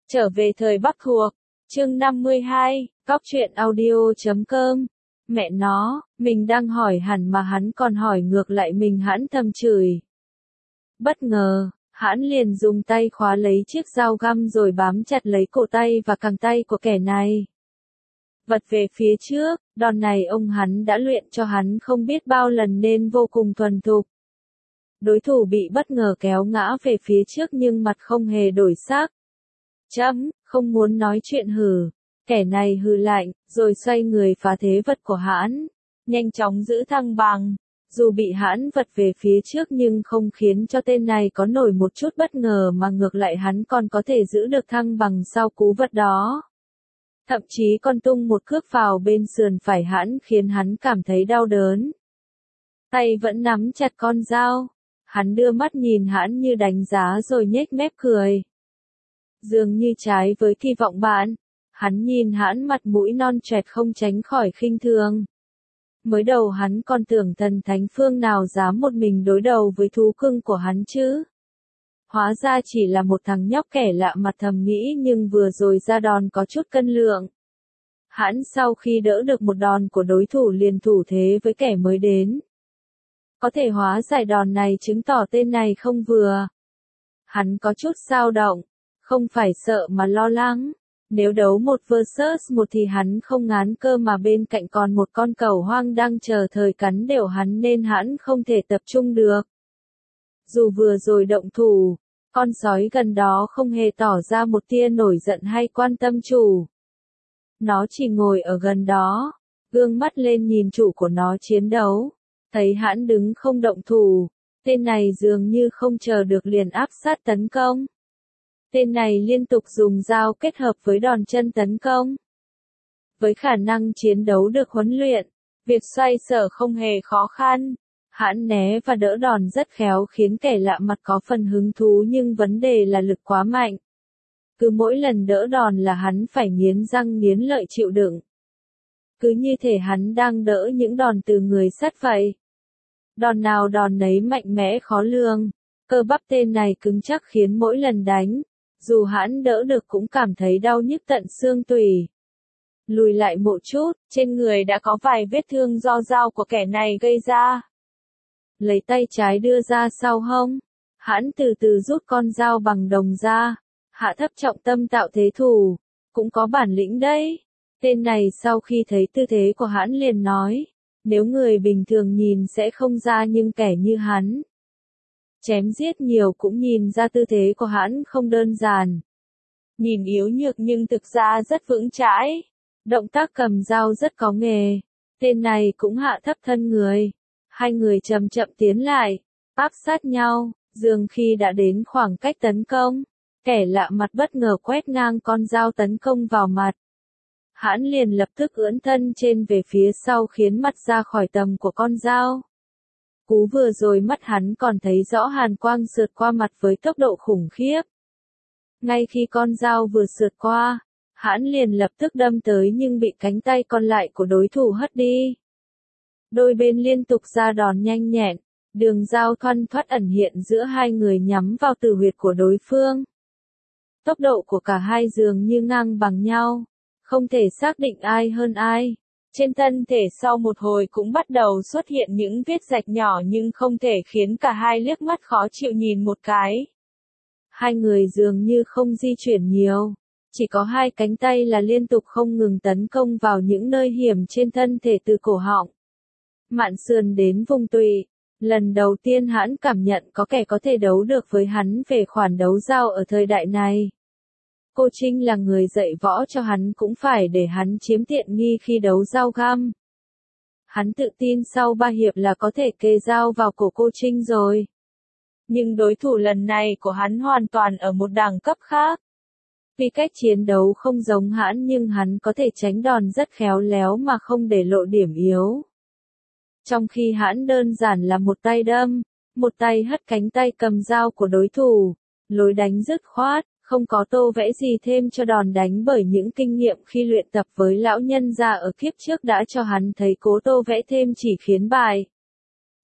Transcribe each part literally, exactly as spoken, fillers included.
Trở về thời Bắc thuộc, chương năm mươi hai, Cóc truyện audio chấm com. Mẹ nó, mình đang hỏi hẳn mà hắn còn hỏi ngược lại mình, hãn thầm chửi. Bất ngờ, hãn liền dùng tay khóa lấy chiếc dao găm rồi bám chặt lấy cổ tay và cẳng tay của kẻ này. Vật về phía trước, đòn này ông hắn đã luyện cho hắn không biết bao lần nên vô cùng thuần thục. Đối thủ bị bất ngờ kéo ngã về phía trước nhưng mặt không hề đổi sắc. Chấm, không muốn nói chuyện hử. Kẻ này hừ lạnh, rồi xoay người phá thế vật của hãn. Nhanh chóng giữ thăng bằng. Dù bị hãn vật về phía trước nhưng không khiến cho tên này có nổi một chút bất ngờ mà ngược lại hắn còn có thể giữ được thăng bằng sau cú vật đó. Thậm chí còn tung một cước vào bên sườn phải hãn khiến hắn cảm thấy đau đớn. Tay vẫn nắm chặt con dao. Hắn đưa mắt nhìn hãn như đánh giá rồi nhếch mép cười. Dường như trái với kỳ vọng bạn, hắn nhìn hãn mặt mũi non choẹt không tránh khỏi khinh thường. Mới đầu hắn còn tưởng thần thánh phương nào dám một mình đối đầu với thú cưng của hắn chứ. Hóa ra chỉ là một thằng nhóc kẻ lạ mặt, thầm nghĩ nhưng vừa rồi ra đòn có chút cân lượng. Hãn sau khi đỡ được một đòn của đối thủ liền thủ thế với kẻ mới đến. Có thể hóa giải đòn này chứng tỏ tên này không vừa. Hắn có chút dao động, không phải sợ mà lo lắng. Nếu đấu một versus một thì hắn không ngán cơ mà bên cạnh còn một con cẩu hoang đang chờ thời cắn đều hắn nên hắn không thể tập trung được. Dù vừa rồi động thủ, con sói gần đó không hề tỏ ra một tia nổi giận hay quan tâm chủ. Nó chỉ ngồi ở gần đó, gương mắt lên nhìn chủ của nó chiến đấu. Thấy hãn đứng không động thủ, tên này dường như không chờ được liền áp sát tấn công. Tên này liên tục dùng dao kết hợp với đòn chân tấn công. Với khả năng chiến đấu được huấn luyện, việc xoay sở không hề khó khăn. Hãn né và đỡ đòn rất khéo khiến kẻ lạ mặt có phần hứng thú nhưng vấn đề là lực quá mạnh. Cứ mỗi lần đỡ đòn là hắn phải nghiến răng nghiến lợi chịu đựng. Cứ như thể hắn đang đỡ những đòn từ người sắt vậy. Đòn nào đòn nấy mạnh mẽ khó lường. Cơ bắp tên này cứng chắc khiến mỗi lần đánh, dù hãn đỡ được cũng cảm thấy đau nhức tận xương tủy. Lùi lại một chút, trên người đã có vài vết thương do dao của kẻ này gây ra. Lấy tay trái đưa ra sau hông, hãn từ từ rút con dao bằng đồng ra, hạ thấp trọng tâm tạo thế thủ, cũng có bản lĩnh đấy. Tên này sau khi thấy tư thế của hãn liền nói, nếu người bình thường nhìn sẽ không ra nhưng kẻ như hắn chém giết nhiều cũng nhìn ra tư thế của hãn không đơn giản. Nhìn yếu nhược nhưng thực ra rất vững chãi. Động tác cầm dao rất có nghề. Tên này cũng hạ thấp thân người. Hai người chậm chậm tiến lại, áp sát nhau, dường khi đã đến khoảng cách tấn công. Kẻ lạ mặt bất ngờ quét ngang con dao tấn công vào mặt. Hãn liền lập tức ưỡn thân trên về phía sau khiến mặt ra khỏi tầm của con dao. Cú vừa rồi mắt hắn còn thấy rõ hàn quang sượt qua mặt với tốc độ khủng khiếp. Ngay khi con dao vừa sượt qua, hãn liền lập tức đâm tới nhưng bị cánh tay còn lại của đối thủ hất đi. Đôi bên liên tục ra đòn nhanh nhẹn, đường dao thoăn thoắt ẩn hiện giữa hai người nhắm vào tử huyệt của đối phương. Tốc độ của cả hai dường như ngang bằng nhau, không thể xác định ai hơn ai. Trên thân thể sau một hồi cũng bắt đầu xuất hiện những vết rạch nhỏ nhưng không thể khiến cả hai liếc mắt khó chịu nhìn một cái. Hai người dường như không di chuyển nhiều, chỉ có hai cánh tay là liên tục không ngừng tấn công vào những nơi hiểm trên thân thể từ cổ họng, mạn sườn đến vùng tụy. Lần đầu tiên hãn cảm nhận có kẻ có thể đấu được với hắn về khoản đấu dao ở thời đại này. Cô Trinh là người dạy võ cho hắn cũng phải để hắn chiếm tiện nghi khi đấu dao găm. Hắn tự tin sau ba hiệp là có thể kê dao vào cổ cô Trinh rồi. Nhưng đối thủ lần này của hắn hoàn toàn ở một đẳng cấp khác. Vì cách chiến đấu không giống hãn nhưng hắn có thể tránh đòn rất khéo léo mà không để lộ điểm yếu. Trong khi hãn đơn giản là một tay đâm, một tay hất cánh tay cầm dao của đối thủ, lối đánh dứt khoát. Không có tô vẽ gì thêm cho đòn đánh bởi những kinh nghiệm khi luyện tập với lão nhân già ở kiếp trước đã cho hắn thấy cố tô vẽ thêm chỉ khiến bài.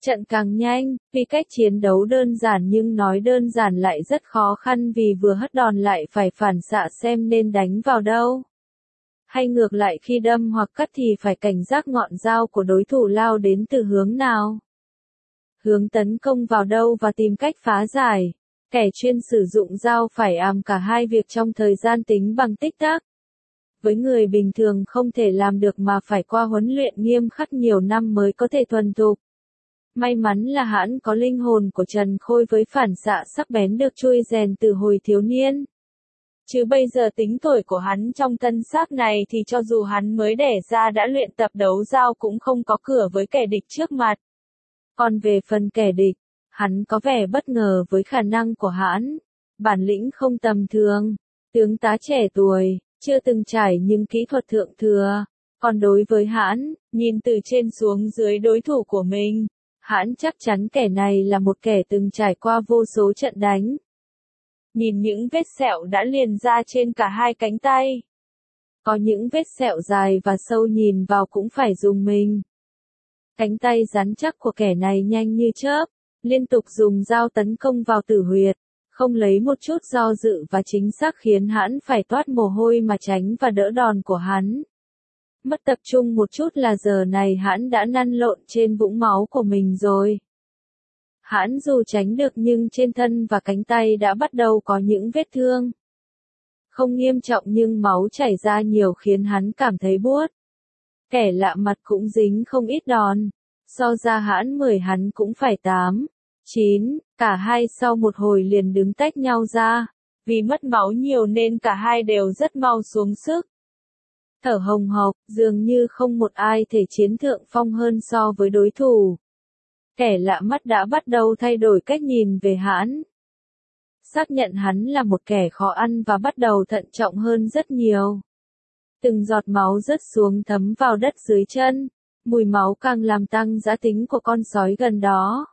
Trận càng nhanh, vì cách chiến đấu đơn giản nhưng nói đơn giản lại rất khó khăn vì vừa hất đòn lại phải phản xạ xem nên đánh vào đâu. Hay ngược lại khi đâm hoặc cắt thì phải cảnh giác ngọn dao của đối thủ lao đến từ hướng nào. Hướng tấn công vào đâu và tìm cách phá giải. Kẻ chuyên sử dụng dao phải àm cả hai việc trong thời gian tính bằng tích tắc. Với người bình thường không thể làm được mà phải qua huấn luyện nghiêm khắc nhiều năm mới có thể thuần thục. May mắn là hắn có linh hồn của Trần Khôi với phản xạ sắc bén được chui rèn từ hồi thiếu niên. Chứ bây giờ tính tuổi của hắn trong thân xác này thì cho dù hắn mới đẻ ra đã luyện tập đấu dao cũng không có cửa với kẻ địch trước mặt. Còn về phần kẻ địch, hắn có vẻ bất ngờ với khả năng của hắn. Bản lĩnh không tầm thường, tướng tá trẻ tuổi, chưa từng trải nhưng kỹ thuật thượng thừa. Còn đối với hắn, nhìn từ trên xuống dưới đối thủ của mình, hắn chắc chắn kẻ này là một kẻ từng trải qua vô số trận đánh. Nhìn những vết sẹo đã liền ra trên cả hai cánh tay. Có những vết sẹo dài và sâu nhìn vào cũng phải dùng mình. Cánh tay rắn chắc của kẻ này nhanh như chớp, liên tục dùng dao tấn công vào tử huyệt, không lấy một chút do dự và chính xác khiến hắn phải toát mồ hôi mà tránh và đỡ đòn của hắn. Mất tập trung một chút là giờ này hắn đã lăn lộn trên vũng máu của mình rồi. Hắn dù tránh được nhưng trên thân và cánh tay đã bắt đầu có những vết thương. Không nghiêm trọng nhưng máu chảy ra nhiều khiến hắn cảm thấy buốt. Kẻ lạ mặt cũng dính không ít đòn. So ra hãn mười hắn cũng phải tám, chín, cả hai sau một hồi liền đứng tách nhau ra. Vì mất máu nhiều nên cả hai đều rất mau xuống sức. Thở hồng hộc, dường như không một ai thể chiến thượng phong hơn so với đối thủ. Kẻ lạ mắt đã bắt đầu thay đổi cách nhìn về hãn. Xác nhận hắn là một kẻ khó ăn và bắt đầu thận trọng hơn rất nhiều. Từng giọt máu rớt xuống thấm vào đất dưới chân, mùi máu càng làm tăng dã tính của con sói gần đó.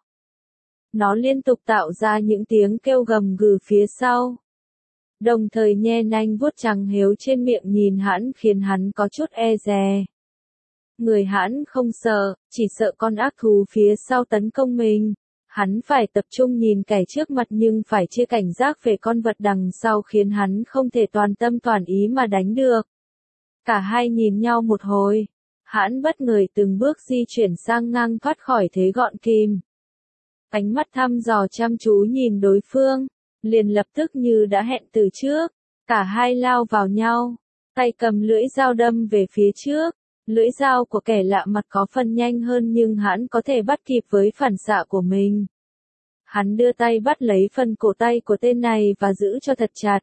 Nó liên tục tạo ra những tiếng kêu gầm gừ phía sau. Đồng thời nhe nanh vuốt trắng héo trên miệng nhìn hãn khiến hắn có chút e dè. Người hãn không sợ, chỉ sợ con ác thú phía sau tấn công mình. Hắn phải tập trung nhìn kẻ trước mặt nhưng phải chia cảnh giác về con vật đằng sau khiến hắn không thể toàn tâm toàn ý mà đánh được. Cả hai nhìn nhau một hồi. Hãn bất ngờ từng bước di chuyển sang ngang thoát khỏi thế gọn kìm. Ánh mắt thăm dò chăm chú nhìn đối phương, liền lập tức như đã hẹn từ trước. Cả hai lao vào nhau, tay cầm lưỡi dao đâm về phía trước. Lưỡi dao của kẻ lạ mặt có phần nhanh hơn nhưng hắn có thể bắt kịp với phản xạ của mình. Hắn đưa tay bắt lấy phần cổ tay của tên này và giữ cho thật chặt.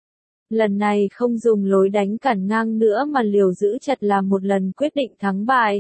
Lần này không dùng lối đánh cản ngang nữa mà liều giữ chặt là một lần quyết định thắng bại.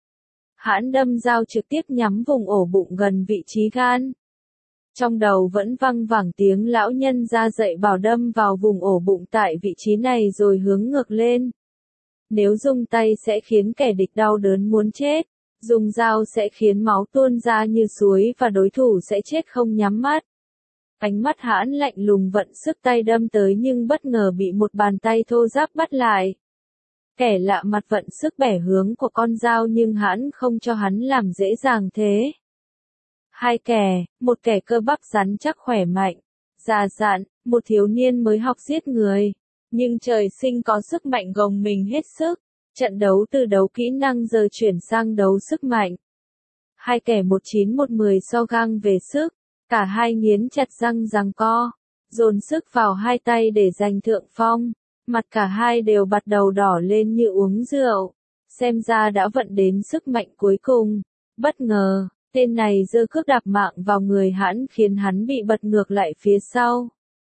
Hắn đâm dao trực tiếp nhắm vùng ổ bụng gần vị trí gan. Trong đầu vẫn văng vẳng tiếng lão nhân ra dạy bảo đâm vào vùng ổ bụng tại vị trí này rồi hướng ngược lên. Nếu dùng tay sẽ khiến kẻ địch đau đớn muốn chết, dùng dao sẽ khiến máu tuôn ra như suối và đối thủ sẽ chết không nhắm mắt. Ánh mắt hãn lạnh lùng vận sức tay đâm tới nhưng bất ngờ bị một bàn tay thô ráp bắt lại. Kẻ lạ mặt vận sức bẻ hướng của con dao nhưng hãn không cho hắn làm dễ dàng thế. Hai kẻ, một kẻ cơ bắp rắn chắc khỏe mạnh, già dặn, một thiếu niên mới học giết người. Nhưng trời sinh có sức mạnh gồng mình hết sức. Trận đấu từ đấu kỹ năng giờ chuyển sang đấu sức mạnh. Hai kẻ một chín một mười so găng về sức. Cả hai nghiến chặt răng giằng co. Dồn sức vào hai tay để giành thượng phong. Mặt cả hai đều bắt đầu đỏ lên như uống rượu. Xem ra đã vận đến sức mạnh cuối cùng. Bất ngờ, tên này giơ cước đạp mạng vào người hắn khiến hắn bị bật ngược lại phía sau.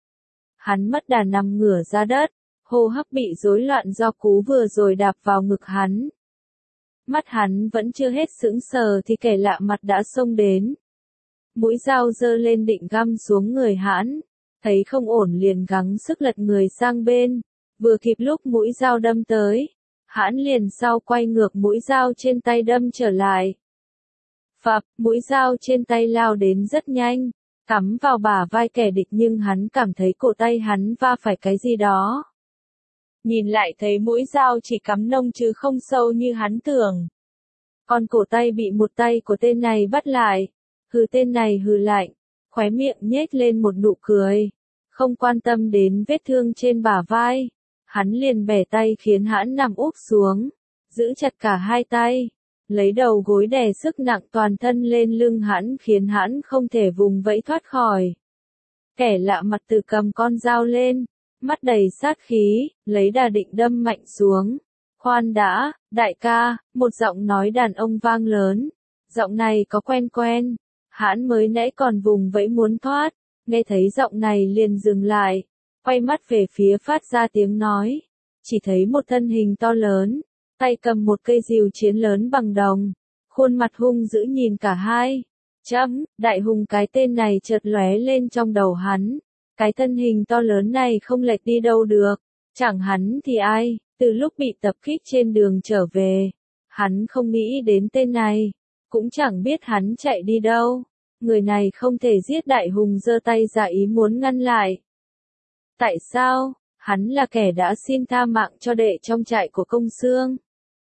Hắn mất đà nằm ngửa ra đất, hô hấp bị rối loạn do cú vừa rồi đạp vào ngực hắn. Mắt hắn vẫn chưa hết sững sờ thì kẻ lạ mặt đã xông đến. Mũi dao giơ lên định găm xuống người hắn, thấy không ổn liền gắng sức lật người sang bên, vừa kịp lúc mũi dao đâm tới, hắn liền sau quay ngược mũi dao trên tay đâm trở lại. Phập, mũi dao trên tay lao đến rất nhanh. Cắm vào bả vai kẻ địch nhưng hắn cảm thấy cổ tay hắn va phải cái gì đó. Nhìn lại thấy mũi dao chỉ cắm nông chứ không sâu như hắn tưởng. Con cổ tay bị một tay của tên này bắt lại. Hừ, tên này hừ lạnh, khóe miệng nhếch lên một nụ cười. Không quan tâm đến vết thương trên bả vai. Hắn liền bẻ tay khiến hắn nằm úp xuống. Giữ chặt cả hai tay. Lấy đầu gối đè sức nặng toàn thân lên lưng hắn khiến hắn không thể vùng vẫy thoát khỏi. Kẻ lạ mặt từ cầm con dao lên. Mắt đầy sát khí, lấy đà định đâm mạnh xuống. Khoan đã, đại ca, một giọng nói đàn ông vang lớn. Giọng này có quen quen. Hắn mới nãy còn vùng vẫy muốn thoát. Nghe thấy giọng này liền dừng lại. Quay mắt về phía phát ra tiếng nói. Chỉ thấy một thân hình to lớn. Tay cầm một cây rìu chiến lớn bằng đồng. Khuôn mặt hung dữ nhìn cả hai. Chấm, đại hùng cái tên này chợt lóe lên trong đầu hắn. Cái thân hình to lớn này không lệch đi đâu được. Chẳng hắn thì ai, từ lúc bị tập kích trên đường trở về. Hắn không nghĩ đến tên này. Cũng chẳng biết hắn chạy đi đâu. Người này không thể giết đại hùng giơ tay ra ý muốn ngăn lại. Tại sao? Hắn là kẻ đã xin tha mạng cho đệ trong trại của công xương.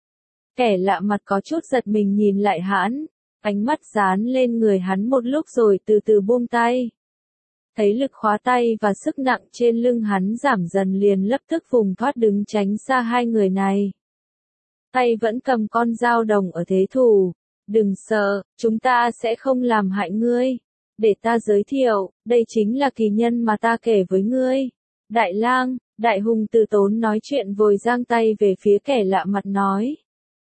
Kẻ lạ mặt có chút giật mình nhìn lại hắn. Ánh mắt dán lên người hắn một lúc rồi từ từ buông tay. Thấy lực khóa tay và sức nặng trên lưng hắn giảm dần liền lập tức vùng thoát đứng tránh xa hai người này. Tay vẫn cầm con dao đồng ở thế thủ. Đừng sợ, chúng ta sẽ không làm hại ngươi. Để ta giới thiệu, đây chính là kỳ nhân mà ta kể với ngươi. Đại lang, đại hùng từ tốn nói chuyện vội giang tay về phía kẻ lạ mặt nói.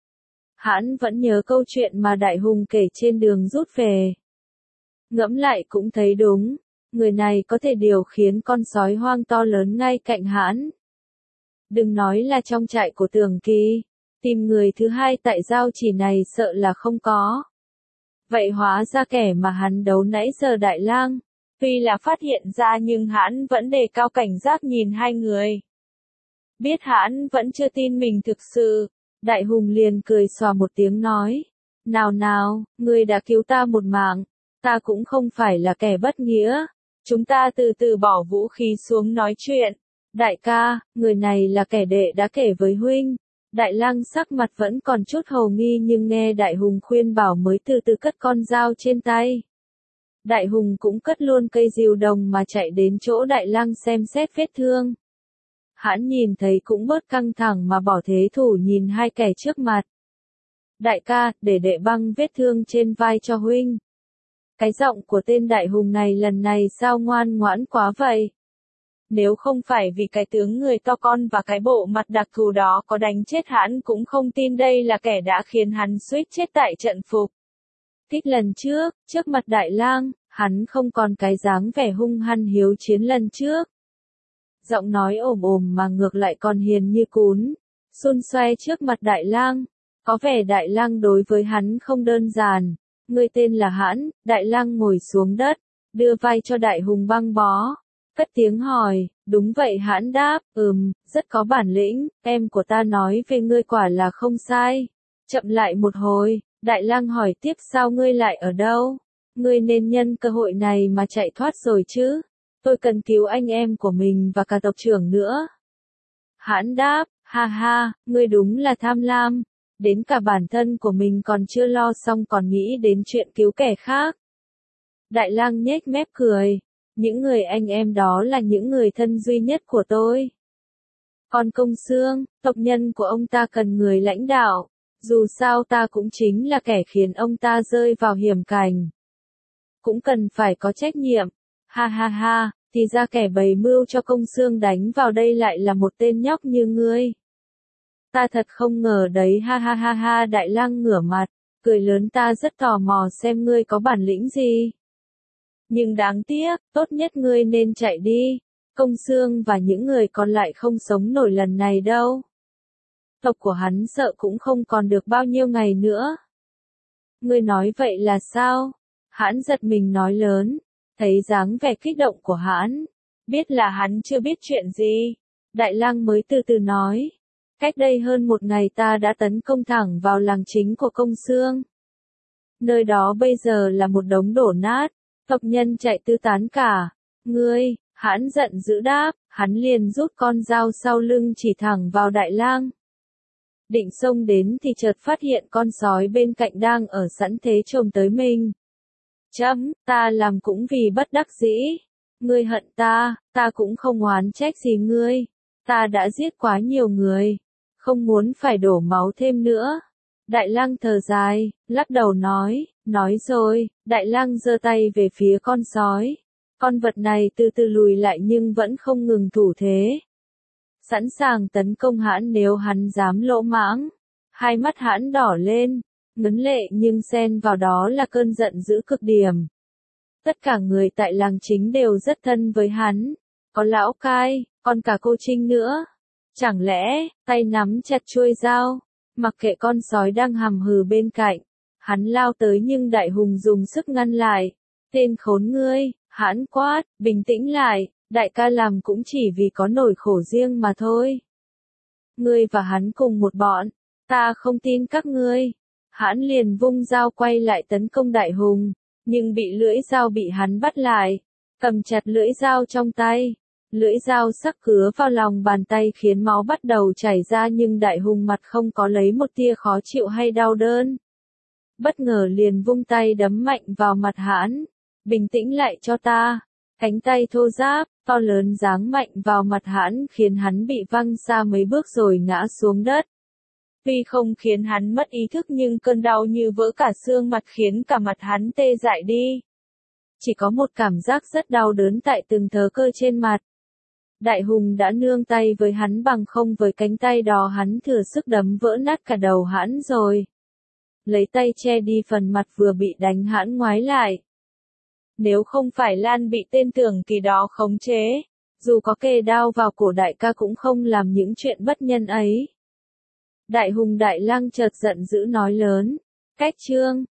Hắn vẫn nhớ câu chuyện mà đại hùng kể trên đường rút về. Ngẫm lại cũng thấy đúng. Người này có thể điều khiến con sói hoang to lớn ngay cạnh hắn. Đừng nói là trong trại của Tưởng Kỳ. Tìm người thứ hai tại giao chỉ này sợ là không có. Vậy hóa ra kẻ mà hắn đấu nãy giờ đại lang. Tuy là phát hiện ra nhưng hắn vẫn đề cao cảnh giác nhìn hai người. Biết hắn vẫn chưa tin mình thực sự. Đại hùng liền cười xòa một tiếng nói. Nào nào, ngươi đã cứu ta một mạng. Ta cũng không phải là kẻ bất nghĩa. Chúng ta từ từ bỏ vũ khí xuống nói chuyện. Đại ca, người này là kẻ đệ đã kể với huynh. Đại lang sắc mặt vẫn còn chút hồ nghi nhưng nghe đại hùng khuyên bảo mới từ từ cất con dao trên tay. Đại hùng cũng cất luôn cây rìu đồng mà chạy đến chỗ đại lang xem xét vết thương. Hắn nhìn thấy cũng bớt căng thẳng mà bỏ thế thủ nhìn hai kẻ trước mặt. Đại ca, để đệ băng vết thương trên vai cho huynh. Cái giọng của tên đại hùng này lần này sao ngoan ngoãn quá vậy? Nếu không phải vì cái tướng người to con và cái bộ mặt đặc thù đó có đánh chết hắn cũng không tin đây là kẻ đã khiến hắn suýt chết tại trận phục. Thích lần trước, trước mặt đại lang, hắn không còn cái dáng vẻ hung hăng hiếu chiến lần trước. Giọng nói ồm ồm mà ngược lại còn hiền như cún, xun xoe trước mặt đại lang. Có vẻ đại lang đối với hắn không đơn giản. Người tên là Hãn, đại lang ngồi xuống đất, đưa vai cho đại hùng băng bó. Cất tiếng hỏi, đúng vậy Hãn đáp, ừm, rất có bản lĩnh, em của ta nói về ngươi quả là không sai. Chậm lại một hồi, đại lang hỏi tiếp sao ngươi lại ở đâu? Ngươi nên nhân cơ hội này mà chạy thoát rồi chứ. Tôi cần cứu anh em của mình và cả tộc trưởng nữa. Hãn đáp, ha ha, ngươi đúng là tham lam. Đến cả bản thân của mình còn chưa lo xong còn nghĩ đến chuyện cứu kẻ khác. Đại lang nhếch mép cười. Những người anh em đó là những người thân duy nhất của tôi. Còn Công Xương, tộc nhân của ông ta cần người lãnh đạo. Dù sao ta cũng chính là kẻ khiến ông ta rơi vào hiểm cảnh. Cũng cần phải có trách nhiệm. Ha ha ha, thì ra kẻ bày mưu cho Công Xương đánh vào đây lại là một tên nhóc như ngươi. Ta thật không ngờ đấy ha ha ha ha đại lang ngửa mặt, cười lớn ta rất tò mò xem ngươi có bản lĩnh gì. Nhưng đáng tiếc, tốt nhất ngươi nên chạy đi. Công Xương và những người còn lại không sống nổi lần này đâu. Tộc của hắn sợ cũng không còn được bao nhiêu ngày nữa. Ngươi nói vậy là sao? Hãn giật mình nói lớn, thấy dáng vẻ kích động của Hãn, biết là hắn chưa biết chuyện gì. Đại lang mới từ từ nói. Cách đây hơn một ngày ta đã tấn công thẳng vào làng chính của Công Xương. Nơi đó bây giờ là một đống đổ nát, tộc nhân chạy tứ tán cả. Ngươi, Hãn giận dữ đáp, hắn liền rút con dao sau lưng chỉ thẳng vào đại lang. Định xông đến thì chợt phát hiện con sói bên cạnh đang ở sẵn thế trồm tới mình. Chấm, ta làm cũng vì bất đắc dĩ. Ngươi hận ta, ta cũng không oán trách gì ngươi. Ta đã giết quá nhiều người, không muốn phải đổ máu thêm nữa. Đại lang thở dài, lắc đầu nói, nói rồi, đại lang giơ tay về phía con sói. Con vật này từ từ lùi lại nhưng vẫn không ngừng thủ thế. Sẵn sàng tấn công hãn nếu hắn dám lỗ mãng. Hai mắt hãn đỏ lên, ngấn lệ nhưng xen vào đó là cơn giận dữ cực điểm. Tất cả người tại làng chính đều rất thân với hắn. Có lão cai, còn cả cô Trinh nữa. Chẳng lẽ, tay nắm chặt chuôi dao, mặc kệ con sói đang hầm hừ bên cạnh. Hắn lao tới nhưng đại hùng dùng sức ngăn lại. Tên khốn ngươi, hãn quát, bình tĩnh lại, đại ca làm cũng chỉ vì có nỗi khổ riêng mà thôi. Ngươi và hắn cùng một bọn, ta không tin các ngươi. Hãn liền vung dao quay lại tấn công đại hùng, nhưng bị lưỡi dao bị hắn bắt lại, cầm chặt lưỡi dao trong tay. Lưỡi dao sắc cứa vào lòng bàn tay khiến máu bắt đầu chảy ra nhưng đại hùng mặt không có lấy một tia khó chịu hay đau đớn. Bất ngờ liền vung tay đấm mạnh vào mặt hãn. Bình tĩnh lại cho ta. Cánh tay thô ráp, to lớn giáng mạnh vào mặt hãn khiến hắn bị văng xa mấy bước rồi ngã xuống đất. Tuy không khiến hắn mất ý thức nhưng cơn đau như vỡ cả xương mặt khiến cả mặt hắn tê dại đi. Chỉ có một cảm giác rất đau đớn tại từng thớ cơ trên mặt. Đại hùng đã nương tay với hắn bằng không với cánh tay đó hắn thừa sức đấm vỡ nát cả đầu hãn rồi. Lấy tay che đi phần mặt vừa bị đánh hãn ngoái lại. Nếu không phải Lan bị tên Tưởng Kỳ đó khống chế, dù có kề đao vào cổ đại ca cũng không làm những chuyện bất nhân ấy. Đại hùng đại lang chợt giận dữ nói lớn, cách trương,